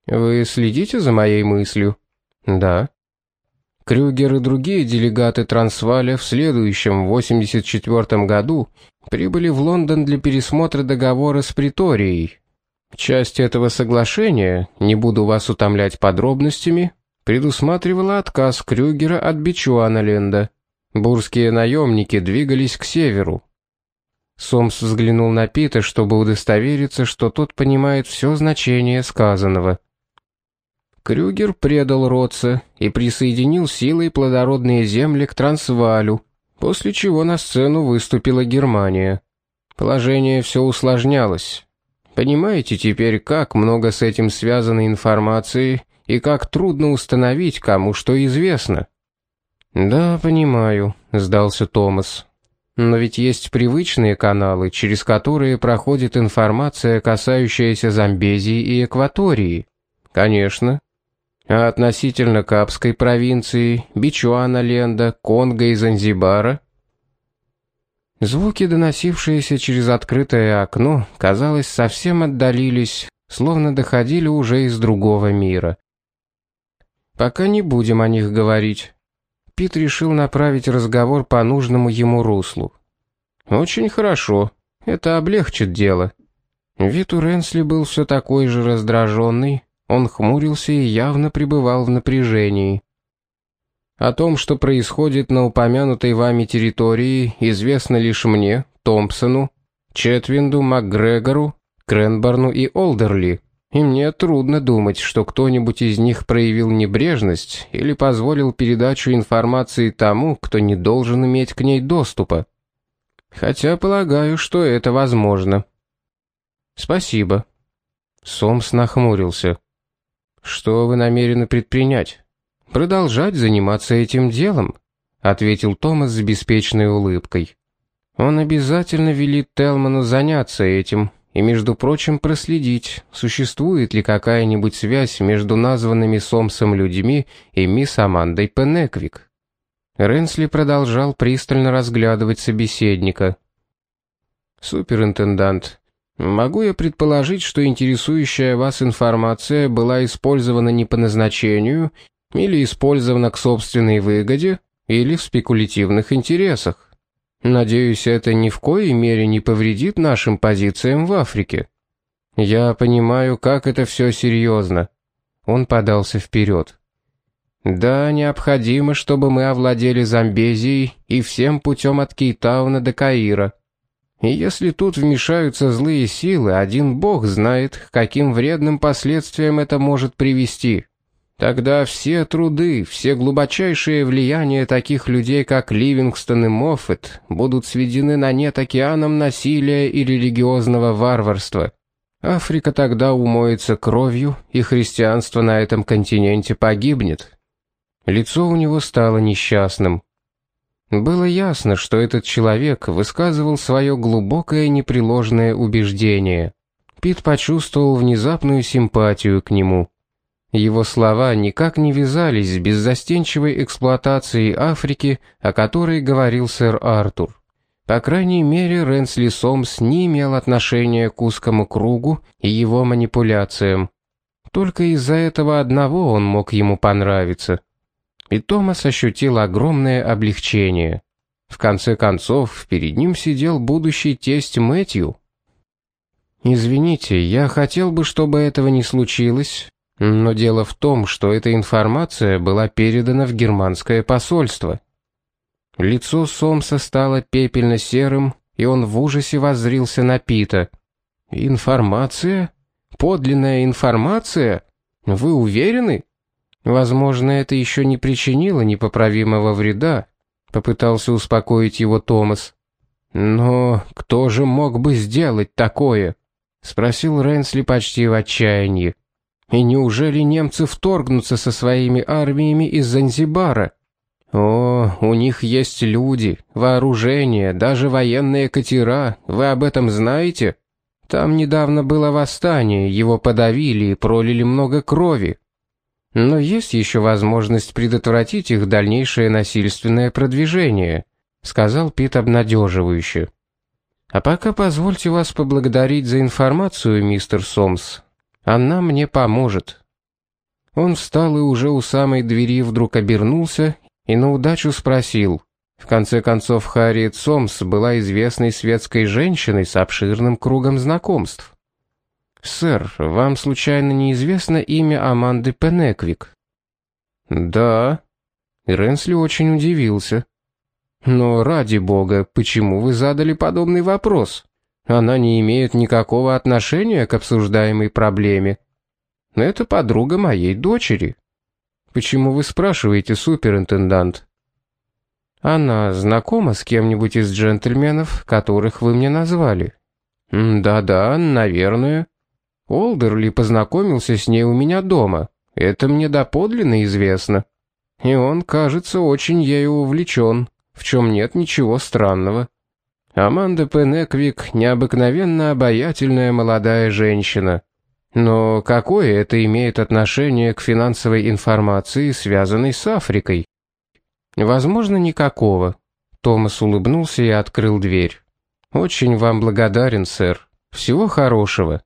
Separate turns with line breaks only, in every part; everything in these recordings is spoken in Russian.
Вы следите за моей мыслью? Да. Крюгер и другие делегаты Трансвааля в следующем 84 году прибыли в Лондон для пересмотра договора с Преторией. Часть этого соглашения, не буду вас утомлять подробностями, предусматривала отказ Крюгера от Бичуаналенда. Бурские наемники двигались к северу. Сомс взглянул на Пита, чтобы удостовериться, что тот понимает все значение сказанного. Крюгер предал Ротса и присоединил силой плодородные земли к Трансваалю, после чего на сцену выступила Германия. Положение все усложнялось. Понимаете теперь, как много с этим связано информации и как трудно установить, кому что известно? «Да, понимаю», — сдался Томас. «Но ведь есть привычные каналы, через которые проходит информация, касающаяся Замбезии и Экватории». «Конечно. А относительно Капской провинции, Бичуаналенда, Конго и Занзибара?» Звуки, доносившиеся через открытое окно, казалось, совсем отдалились, словно доходили уже из другого мира. «Пока не будем о них говорить». Пит решил направить разговор по нужному ему руслу. «Очень хорошо. Это облегчит дело». Вид у Ренсли был все такой же раздраженный, он хмурился и явно пребывал в напряжении. «О том, что происходит на упомянутой вами территории, известно лишь мне, Томпсону, Четвинду, МакГрегору, Кренборну и Олдерли. И мне трудно думать, что кто-нибудь из них проявил небрежность или позволил передачу информации тому, кто не должен иметь к ней доступа. Хотя полагаю, что это возможно». «Спасибо». Сомс нахмурился. «Что вы намерены предпринять?» «Продолжать заниматься этим делом», — ответил Томас с беспечной улыбкой. «Он обязательно велит Телману заняться этим и, между прочим, проследить, существует ли какая-нибудь связь между названными Сомсом людьми и мисс Амандой Пенеквик». Ренсли продолжал пристально разглядывать собеседника. «Суперинтендант, могу я предположить, что интересующая вас информация была использована не по назначению или использована к собственной выгоде или в спекулятивных интересах? Надеюсь, это ни в коей мере не повредит нашим позициям в Африке. Я понимаю, как это все серьезно». Он подался вперед. «Да, необходимо, чтобы мы овладели Замбезией и всем путем от Кейптауна до Каира. И если тут вмешаются злые силы, один бог знает, к каким вредным последствиям это может привести. Тогда все труды, все глубочайшие влияния таких людей, как Ливингстон и Моффет, будут сведены на нет океаном насилия и религиозного варварства. Африка тогда умоется кровью, и христианство на этом континенте погибнет». Лицо у него стало несчастным. Было ясно, что этот человек высказывал свое глубокое непреложное убеждение. Пит почувствовал внезапную симпатию к нему. Его слова никак не вязались с беззастенчивой эксплуатацией Африки, о которой говорил сэр Артур. По крайней мере, Ренсли Сомс не имел отношения к узкому кругу и его манипуляциям. Только из-за этого одного он мог ему понравиться. И Томас ощутил огромное облегчение. В конце концов, перед ним сидел будущий тесть Мэтью. «Извините, я хотел бы, чтобы этого не случилось, но дело в том, что эта информация была передана в германское посольство». Лицо Сомса стало пепельно-серым, и он в ужасе воззрился на Пита. «Информация? Подлинная информация? Вы уверены?» «Возможно, это еще не причинило непоправимого вреда», — попытался успокоить его Томас. «Но кто же мог бы сделать такое?» — спросил Ренсли почти в отчаянии. «И неужели немцы вторгнутся со своими армиями из Занзибара? О, у них есть люди, вооружение, даже военные катера, вы об этом знаете? Там недавно было восстание, его подавили и пролили много крови. Но есть еще возможность предотвратить их дальнейшее насильственное продвижение», — сказал Пит обнадеживающе. «А пока позвольте вас поблагодарить за информацию, мистер Сомс. Она мне поможет». Он встал и уже у самой двери вдруг обернулся и на удачу спросил. В конце концов, Харриет Сомс была известной светской женщиной с обширным кругом знакомств. «Сэр, вам случайно неизвестно имя Аманды Пенеквик?» «Да». Ренсли очень удивился. «Но ради бога, почему вы задали подобный вопрос? Она не имеет никакого отношения к обсуждаемой проблеме. Это подруга моей дочери. Почему вы спрашиваете, суперинтендант?» «Она знакома с кем-нибудь из джентльменов, которых вы мне назвали?» «Да-да, наверное. Олдерли познакомился с ней у меня дома. Это мне доподлинно известно. И он, кажется, очень ею увлечен, в чем нет ничего странного. Аманда Пенеквик — необыкновенно обаятельная молодая женщина. Но какое это имеет отношение к финансовой информации, связанной с Африкой?» «Возможно, никакого». Томас улыбнулся и открыл дверь. «Очень вам благодарен, сэр. Всего хорошего».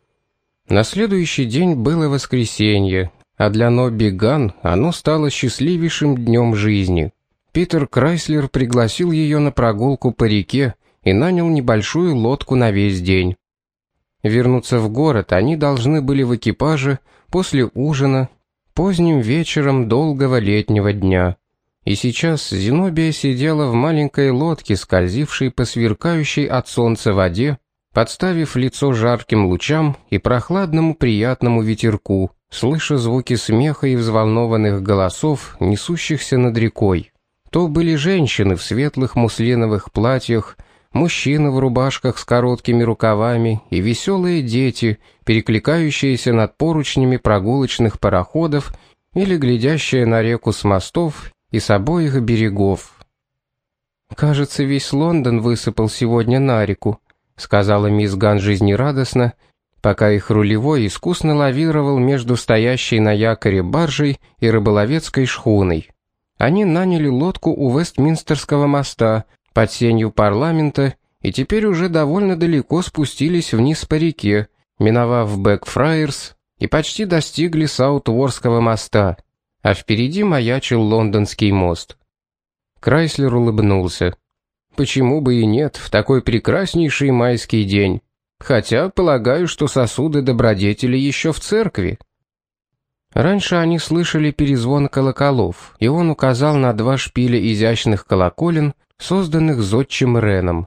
На следующий день было воскресенье, а для Нобби Ган оно стало счастливейшим днем жизни. Питер Крайслер пригласил ее на прогулку по реке и нанял небольшую лодку на весь день. Вернуться в город они должны были в экипаже после ужина, поздним вечером долгого летнего дня. И сейчас Зенобия сидела в маленькой лодке, скользившей по сверкающей от солнца воде, подставив лицо жарким лучам и прохладному приятному ветерку, слыша звуки смеха и взволнованных голосов, несущихся над рекой. То были женщины в светлых муслиновых платьях, мужчины в рубашках с короткими рукавами и веселые дети, перекликающиеся над поручнями прогулочных пароходов или глядящие на реку с мостов и с обоих берегов. «Кажется, весь Лондон высыпал сегодня на реку», — сказала мисс Ган жизнерадостно, пока их рулевой искусно лавировал между стоящей на якоре баржей и рыболовецкой шхуной. Они наняли лодку у Вестминстерского моста под сенью парламента и теперь уже довольно далеко спустились вниз по реке, миновав Бэкфрайерс, и почти достигли Саутворского моста, а впереди маячил Лондонский мост. Крайслер улыбнулся. «Почему бы и нет в такой прекраснейший майский день? Хотя, полагаю, что сосуды добродетели еще в церкви». Раньше они слышали перезвон колоколов, и он указал на два шпиля изящных колоколен, созданных зодчим Реном.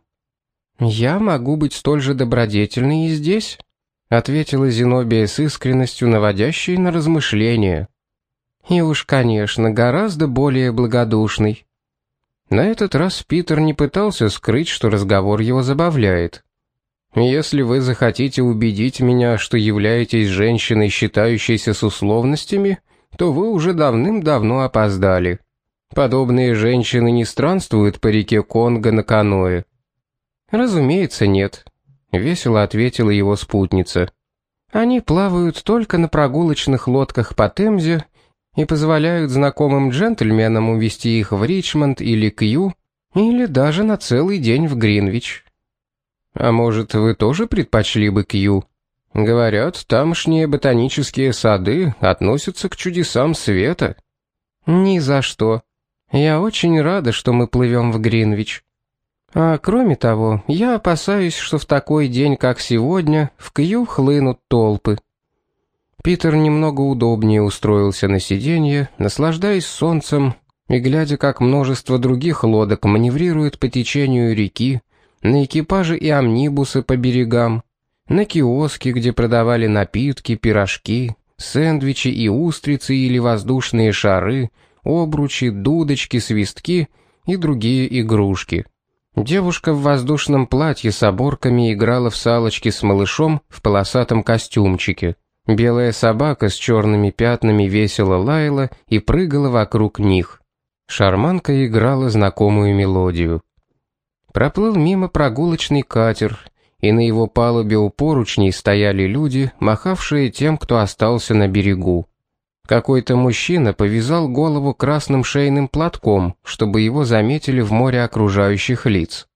«Я могу быть столь же добродетельной и здесь», — ответила Зенобия с искренностью, наводящей на размышления. «И уж, конечно, гораздо более благодушный». На этот раз Питер не пытался скрыть, что разговор его забавляет. «Если вы захотите убедить меня, что являетесь женщиной, считающейся с условностями, то вы уже давным-давно опоздали. Подобные женщины не странствуют по реке Конго на каноэ». «Разумеется, нет», — весело ответила его спутница. «Они плавают только на прогулочных лодках по Темзе и позволяют знакомым джентльменам увезти их в Ричмонд или Кью, или даже на целый день в Гринвич». «А может, вы тоже предпочли бы Кью? Говорят, тамошние ботанические сады относятся к чудесам света». «Ни за что. Я очень рада, что мы плывем в Гринвич. А кроме того, я опасаюсь, что в такой день, как сегодня, в Кью хлынут толпы». Питер немного удобнее устроился на сиденье, наслаждаясь солнцем и глядя, как множество других лодок маневрирует по течению реки, на экипажи и амнибусы по берегам, на киоски, где продавали напитки, пирожки, сэндвичи и устрицы или воздушные шары, обручи, дудочки, свистки и другие игрушки. Девушка в воздушном платье с оборками играла в салочки с малышом в полосатом костюмчике. Белая собака с черными пятнами весело лаяла и прыгала вокруг них. Шарманка играла знакомую мелодию. Проплыл мимо прогулочный катер, и на его палубе у поручней стояли люди, махавшие тем, кто остался на берегу. Какой-то мужчина повязал голову красным шейным платком, чтобы его заметили в море окружающих лиц.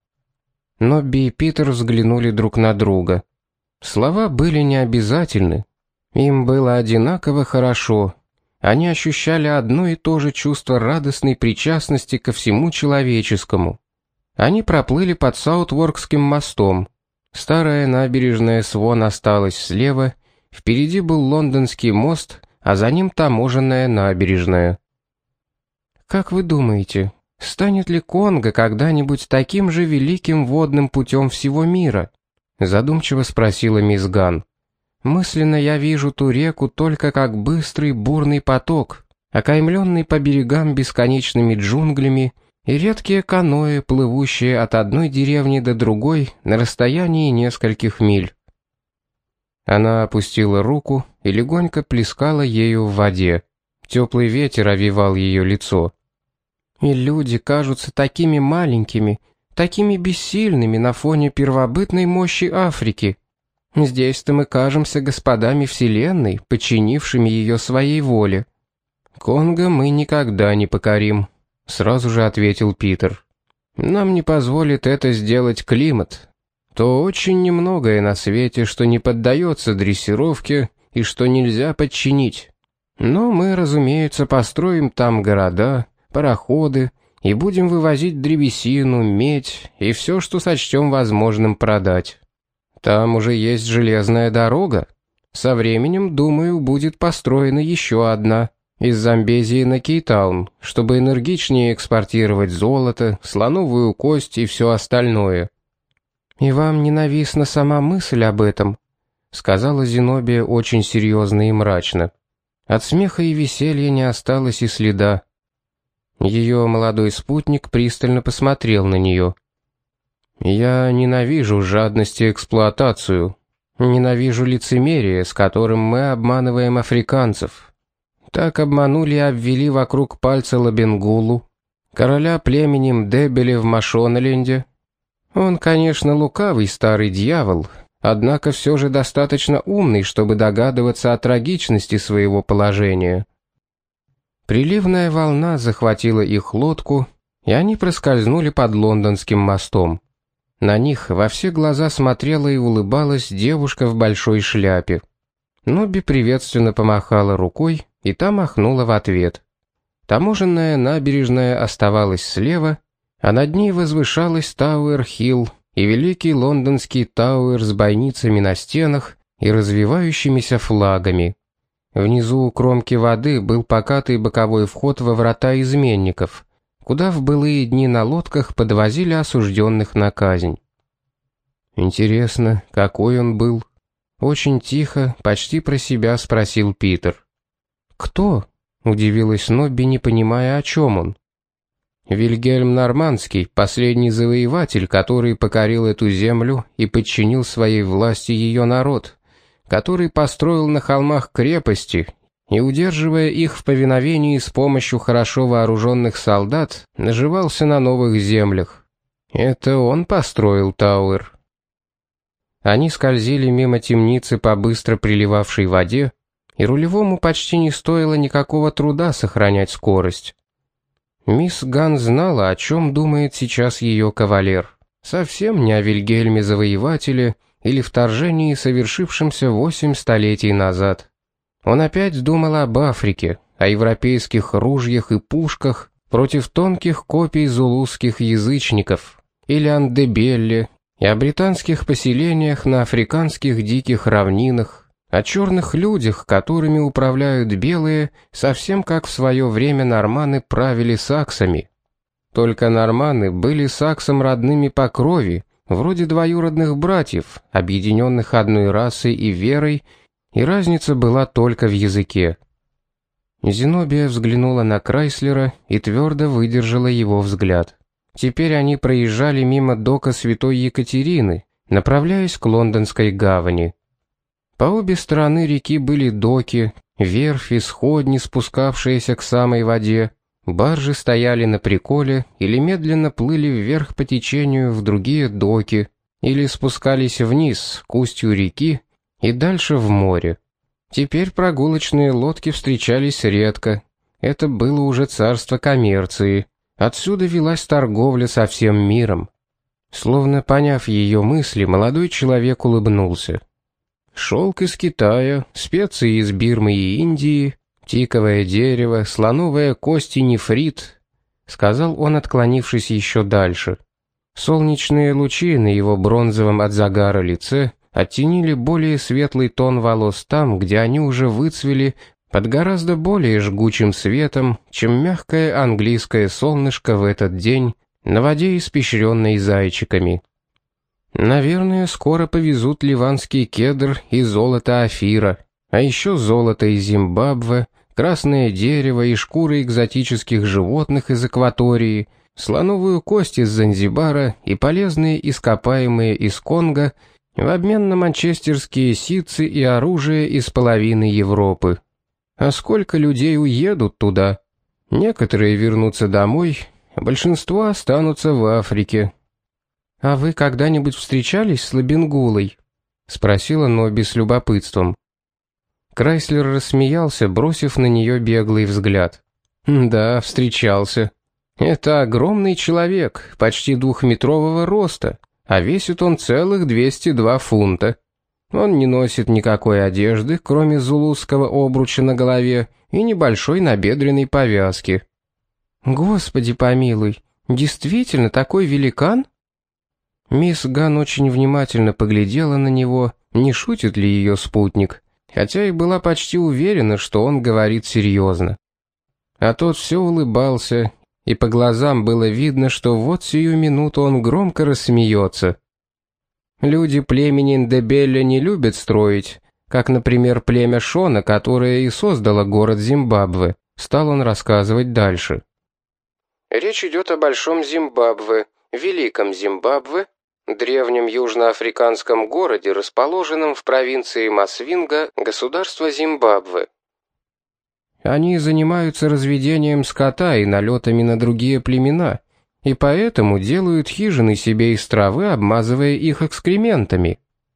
Нобби и Питер взглянули друг на друга. Слова были необязательны. Им было одинаково хорошо, Они ощущали одно и то же чувство радостной причастности ко всему человеческому. Они проплыли под Саутворкским мостом. Старая набережная Свон осталась слева, впереди был Лондонский мост, а за ним таможенная набережная. «Как вы думаете, станет ли Конго когда-нибудь таким же великим водным путем всего мира?» Задумчиво спросила мисс Ган. «Мысленно я вижу ту реку только как быстрый бурный поток, окаймленный по берегам бесконечными джунглями, и редкие каноэ, плывущие от одной деревни до другой на расстоянии нескольких миль». Она опустила руку и легонько плескала ею в воде. Теплый ветер овевал ее лицо. «И люди кажутся такими маленькими, такими бессильными на фоне первобытной мощи Африки. Здесь-то мы кажемся господами Вселенной, подчинившими ее своей воле. Конго мы никогда не покорим», — сразу же ответил Питер. «Нам не позволит это сделать климат. То очень немногое на свете, что не поддается дрессировке и что нельзя подчинить. Но мы, разумеется, построим там города, пароходы и будем вывозить древесину, медь и все, что сочтем возможным продать. Там уже есть железная дорога. Со временем, думаю, будет построена еще одна из Замбезии на Кейптаун, чтобы энергичнее экспортировать золото, слоновую кость и все остальное». «И вам ненавистна сама мысль об этом?» — сказала Зенобия очень серьезно и мрачно. От смеха и веселья не осталось и следа. Ее молодой спутник пристально посмотрел на нее. «Я ненавижу жадность и эксплуатацию. Ненавижу лицемерие, с которым мы обманываем африканцев. Так обманули и обвели вокруг пальца Лабенгулу, короля племенем Дебели в Машоналенде. Он, конечно, лукавый старый дьявол, однако все же достаточно умный, чтобы догадываться о трагичности своего положения». Приливная волна захватила их лодку, и они проскользнули под Лондонским мостом. На них во все глаза смотрела и улыбалась девушка в большой шляпе. Нобби приветственно помахала рукой, и та махнула в ответ. Таможенная набережная оставалась слева, а над ней возвышалась Тауэр-Хилл и великий лондонский Тауэр с бойницами на стенах и развивающимися флагами. Внизу у кромки воды был покатый боковой вход во врата изменников, куда в былые дни на лодках подвозили осужденных на казнь. «Интересно, какой он был?» — очень тихо, почти про себя спросил Питер. «Кто?» — удивилась Нобби, не понимая, о чем он. «Вильгельм Нормандский, последний завоеватель, который покорил эту землю и подчинил своей власти ее народ, который построил на холмах крепости и, удерживая их в повиновении с помощью хорошо вооруженных солдат, наживался на новых землях. Это он построил Тауэр». Они скользили мимо темницы по быстро приливавшей воде, и рулевому почти не стоило никакого труда сохранять скорость. Мисс Ган знала, о чем думает сейчас ее кавалер. Совсем не о Вильгельме Завоевателе или вторжении, совершившемся 8 столетий назад. Он опять думал об Африке, о европейских ружьях и пушках против тонких копий зулусских язычников, или Андебелле, и о британских поселениях на африканских диких равнинах, о черных людях, которыми управляют белые, совсем как в свое время норманы правили саксами. Только норманы были саксам родными по крови, вроде двоюродных братьев, объединенных одной расой и верой, и разница была только в языке. Зенобия взглянула на Крайслера и твердо выдержала его взгляд. Теперь они проезжали мимо дока Святой Екатерины, направляясь к Лондонской гавани. По обе стороны реки были доки, верфи, сходни, спускавшиеся к самой воде. Баржи стояли на приколе или медленно плыли вверх по течению в другие доки, или спускались вниз, к устью реки и дальше в море. Теперь прогулочные лодки встречались редко. Это было уже царство коммерции. Отсюда велась торговля со всем миром. Словно поняв ее мысли, молодой человек улыбнулся. Шелк из Китая, специи из Бирмы и Индии, тиковое дерево, слоновая кость и нефрит», — сказал он, отклонившись еще дальше. Солнечные лучи на его бронзовом от загара лице оттенили более светлый тон волос там, где они уже выцвели под гораздо более жгучим светом, чем мягкое английское солнышко в этот день на воде, испещренной зайчиками. Наверное, скоро повезут ливанский кедр и золото Офира, а еще золото из Зимбабве, красное дерево и шкуры экзотических животных из Экватории, слоновую кость из Занзибара и полезные ископаемые из Конго в обмен на манчестерские ситцы и оружие из половины Европы. А сколько людей уедут туда? Некоторые вернутся домой, а большинство останутся в Африке. «А вы когда-нибудь встречались с Лабенгулой?» — спросила Нобби с любопытством. Крайслер рассмеялся, бросив на нее беглый взгляд. «Да, встречался. Это огромный человек, почти 2-метрового роста, а весит он целых 202 фунта. Он не носит никакой одежды, кроме зулузского обруча на голове и небольшой набедренной повязки». «Господи помилуй, действительно такой великан?» Мисс Ган очень внимательно поглядела на него, не шутит ли ее спутник, хотя и была почти уверена, что он говорит серьезно. А тот все улыбался, и по глазам было видно, что вот сию минуту он громко рассмеется. Люди племени Ндебеле не любят строить, как, например, племя Шона, которое и создало город Зимбабве, стал он рассказывать дальше. Речь идет о Большом Зимбабве, Великом Зимбабве, древнем южноафриканском городе, расположенном в провинции Масвинга, государства Зимбабве. Они занимаются разведением скота и налетами на другие племена, и поэтому делают хижины себе из травы, обмазывая их экскрементами.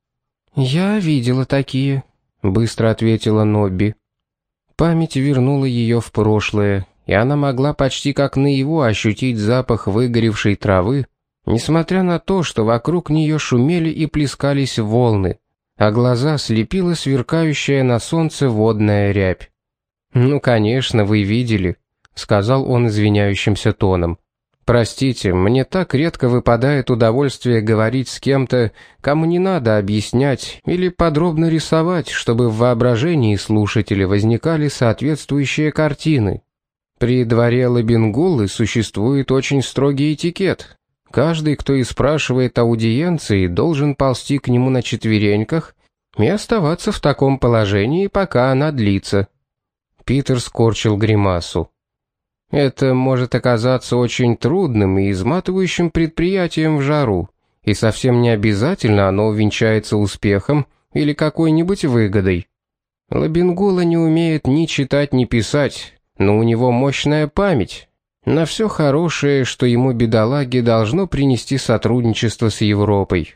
«Я видела такие», — быстро ответила Нобби. Память вернула ее в прошлое, и она могла почти как наяву ощутить запах выгоревшей травы, несмотря на то, что вокруг нее шумели и плескались волны, а глаза слепила сверкающая на солнце водная рябь. «Ну, конечно, вы видели», — сказал он извиняющимся тоном. «Простите, мне так редко выпадает удовольствие говорить с кем-то, кому не надо объяснять или подробно рисовать, чтобы в воображении слушателя возникали соответствующие картины. При дворе Лабенгулы существует очень строгий этикет. Каждый, кто и спрашивает аудиенции, должен ползти к нему на четвереньках и оставаться в таком положении, пока она длится». Питер скорчил гримасу. «Это может оказаться очень трудным и изматывающим предприятием в жару, и совсем не обязательно оно увенчается успехом или какой-нибудь выгодой. Лабенгула не умеет ни читать, ни писать, но у него мощная память на все хорошее, что ему, бедолаге, должно принести сотрудничество с Европой».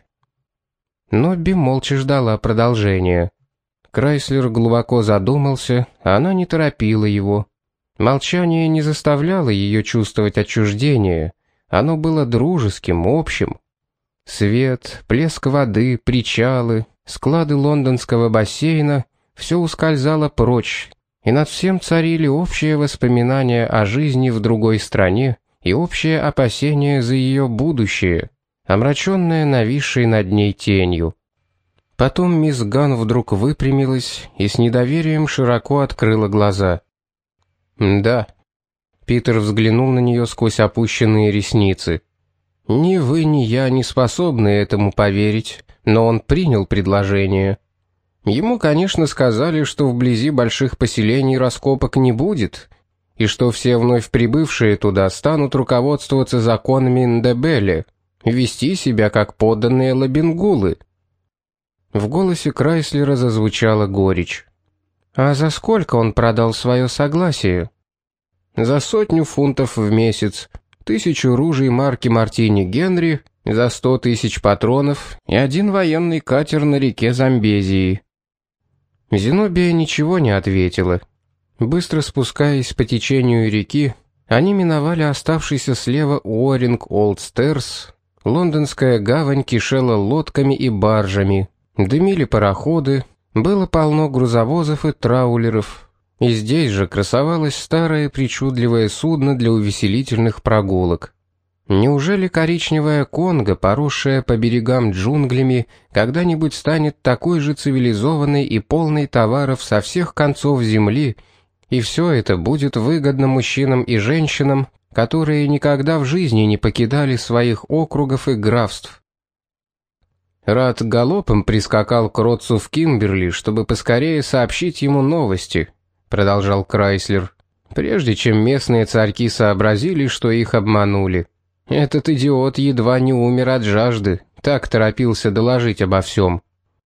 Нобби молча ждала продолжения. Крайслер глубоко задумался, а она не торопила его. Молчание не заставляло ее чувствовать отчуждение, оно было дружеским, общим. Свет, плеск воды, причалы, склады лондонского бассейна — все ускользало прочь, и над всем царили общие воспоминания о жизни в другой стране и общее опасение за ее будущее, омраченное нависшей над ней тенью. Потом мисс Ган вдруг выпрямилась и с недоверием широко открыла глаза. «Да». Питер взглянул на нее сквозь опущенные ресницы. «Ни вы, ни я не способны этому поверить, но он принял предложение. Ему, конечно, сказали, что вблизи больших поселений раскопок не будет, и что все вновь прибывшие туда станут руководствоваться законами Ндебеле, вести себя как подданные Лабенгулы». В голосе Крайслера зазвучала горечь. «А за сколько он продал свое согласие?» «За 100 фунтов в месяц, 1000 ружей марки Мартини Генри, за 100 тысяч патронов и 1 военный катер на реке Замбезии». Зенобия ничего не ответила. Быстро спускаясь по течению реки, они миновали оставшийся слева Уоринг-Олд-Стерс. Лондонская гавань кишела лодками и баржами. Дымили пароходы, было полно грузовозов и траулеров. И здесь же красовалось старое причудливое судно для увеселительных прогулок. Неужели коричневая Конго, поросшая по берегам джунглями, когда-нибудь станет такой же цивилизованной и полной товаров со всех концов земли, и все это будет выгодно мужчинам и женщинам, которые никогда в жизни не покидали своих округов и графств? Рад галопом прискакал к Ротсу в Кимберли, чтобы поскорее сообщить ему новости, продолжал Крайслер, прежде чем местные царьки сообразили, что их обманули. Этот идиот едва не умер от жажды, так торопился доложить обо всем.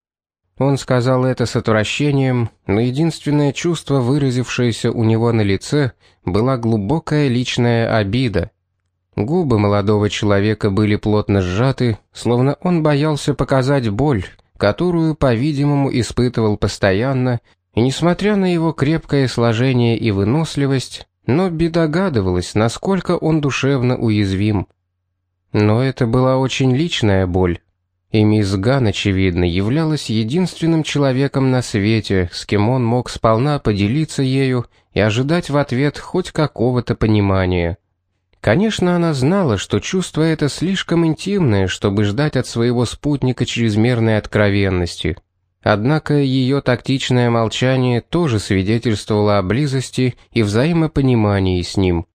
Он сказал это с отвращением, но единственное чувство, выразившееся у него на лице, была глубокая личная обида. Губы молодого человека были плотно сжаты, словно он боялся показать боль, которую, по-видимому, испытывал постоянно, и несмотря на его крепкое сложение и выносливость, Нобби догадывалась, насколько он душевно уязвим. Но это была очень личная боль, и мисс Ган, очевидно, являлась единственным человеком на свете, с кем он мог сполна поделиться ею и ожидать в ответ хоть какого-то понимания. Конечно, она знала, что чувство это слишком интимное, чтобы ждать от своего спутника чрезмерной откровенности. Однако ее тактичное молчание тоже свидетельствовало о близости и взаимопонимании с ним.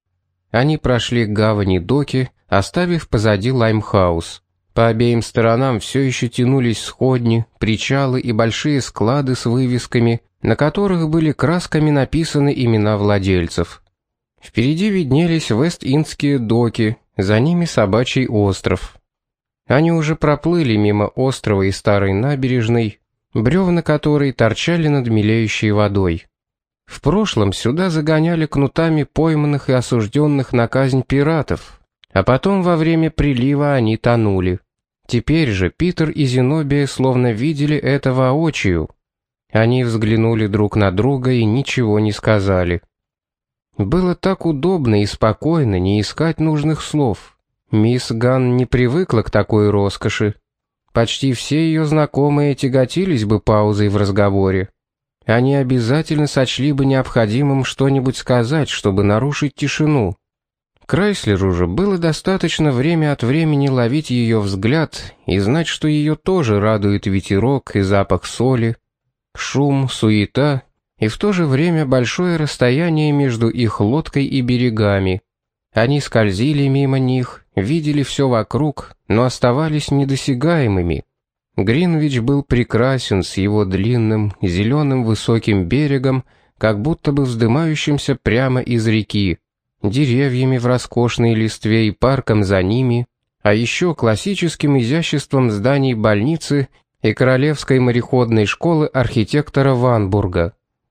Они прошли к гавани доки, оставив позади Лаймхаус. По обеим сторонам все еще тянулись сходни, причалы и большие склады с вывесками, на которых были красками написаны имена владельцев. Впереди виднелись Вест-Индские доки, за ними Собачий остров. Они уже проплыли мимо острова и старой набережной, бревна которой торчали над мелеющей водой. В прошлом сюда загоняли кнутами пойманных и осужденных на казнь пиратов, а потом во время прилива они тонули. Теперь же Питер и Зенобия словно видели это воочию. Они взглянули друг на друга и ничего не сказали. Было так удобно и спокойно не искать нужных слов. Мисс Ган не привыкла к такой роскоши. Почти все ее знакомые тяготились бы паузой в разговоре. Они обязательно сочли бы необходимым что-нибудь сказать, чтобы нарушить тишину. Крайслеру же было достаточно время от времени ловить ее взгляд и знать, что ее тоже радует ветерок и запах соли, шум, суета и в то же время большое расстояние между их лодкой и берегами. Они скользили мимо них, видели все вокруг, но оставались недосягаемыми. Гринвич был прекрасен с его длинным, зеленым высоким берегом, как будто бы вздымающимся прямо из реки, деревьями в роскошной листве и парком за ними, а еще классическим изяществом зданий больницы и Королевской мореходной школы архитектора Ванбурга.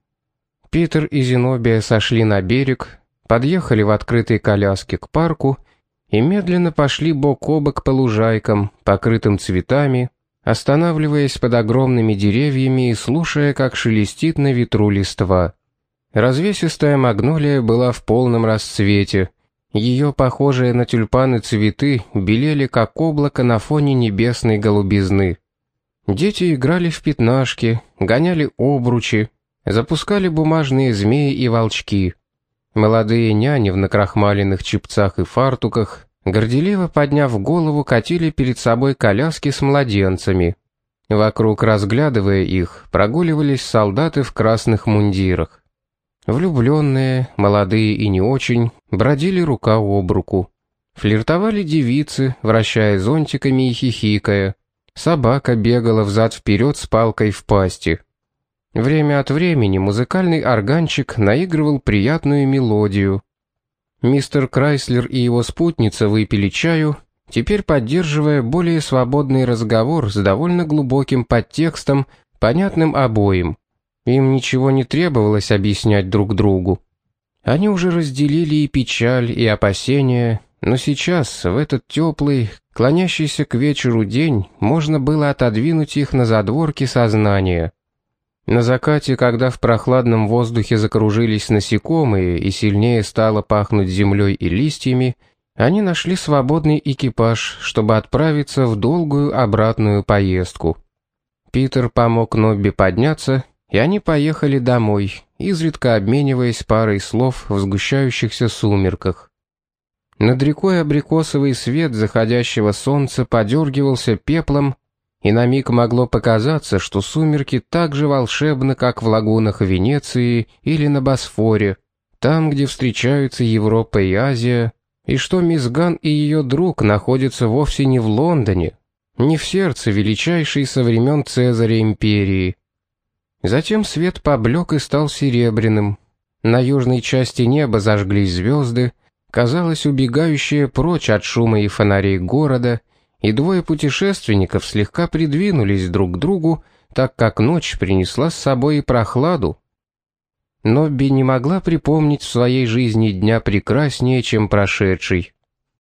Питер и Зенобия сошли на берег, подъехали в открытой коляске к парку и медленно пошли бок о бок по лужайкам, покрытым цветами, останавливаясь под огромными деревьями и слушая, как шелестит на ветру листва. Развесистая магнолия была в полном расцвете. Ее похожие на тюльпаны цветы белели как облако на фоне небесной голубизны. Дети играли в пятнашки, гоняли обручи, запускали бумажные змеи и волчки. Молодые няни в накрахмаленных чепцах и фартуках, горделиво подняв голову, катили перед собой коляски с младенцами. Вокруг, разглядывая их, прогуливались солдаты в красных мундирах. Влюбленные, молодые и не очень, бродили рука об руку. Флиртовали девицы, вращая зонтиками и хихикая. Собака бегала взад-вперед с палкой в пасти. Время от времени музыкальный органчик наигрывал приятную мелодию. Мистер Крайслер и его спутница выпили чаю, теперь поддерживая более свободный разговор с довольно глубоким подтекстом, понятным обоим. Им ничего не требовалось объяснять друг другу. Они уже разделили и печаль, и опасения, но сейчас, в этот теплый, клонящийся к вечеру день, можно было отодвинуть их на задворки сознания. На закате, когда в прохладном воздухе закружились насекомые и сильнее стало пахнуть землей и листьями, они нашли свободный экипаж, чтобы отправиться в долгую обратную поездку. Питер помог Нобби подняться, И они поехали домой, изредка обмениваясь парой слов в сгущающихся сумерках. Над рекой абрикосовый свет заходящего солнца подергивался пеплом, и на миг могло показаться, что сумерки так же волшебны, как в лагунах Венеции или на Босфоре, там, где встречаются Европа и Азия, и что мисс Ган и ее друг находятся вовсе не в Лондоне, не в сердце величайшей со времен Цезаря империи. Затем свет поблек и стал серебряным. На южной части неба зажглись звезды, казалось, убегающие прочь от шума и фонарей города, и двое путешественников слегка придвинулись друг к другу, так как ночь принесла с собой и прохладу. Нобби не могла припомнить в своей жизни дня прекраснее, чем прошедший.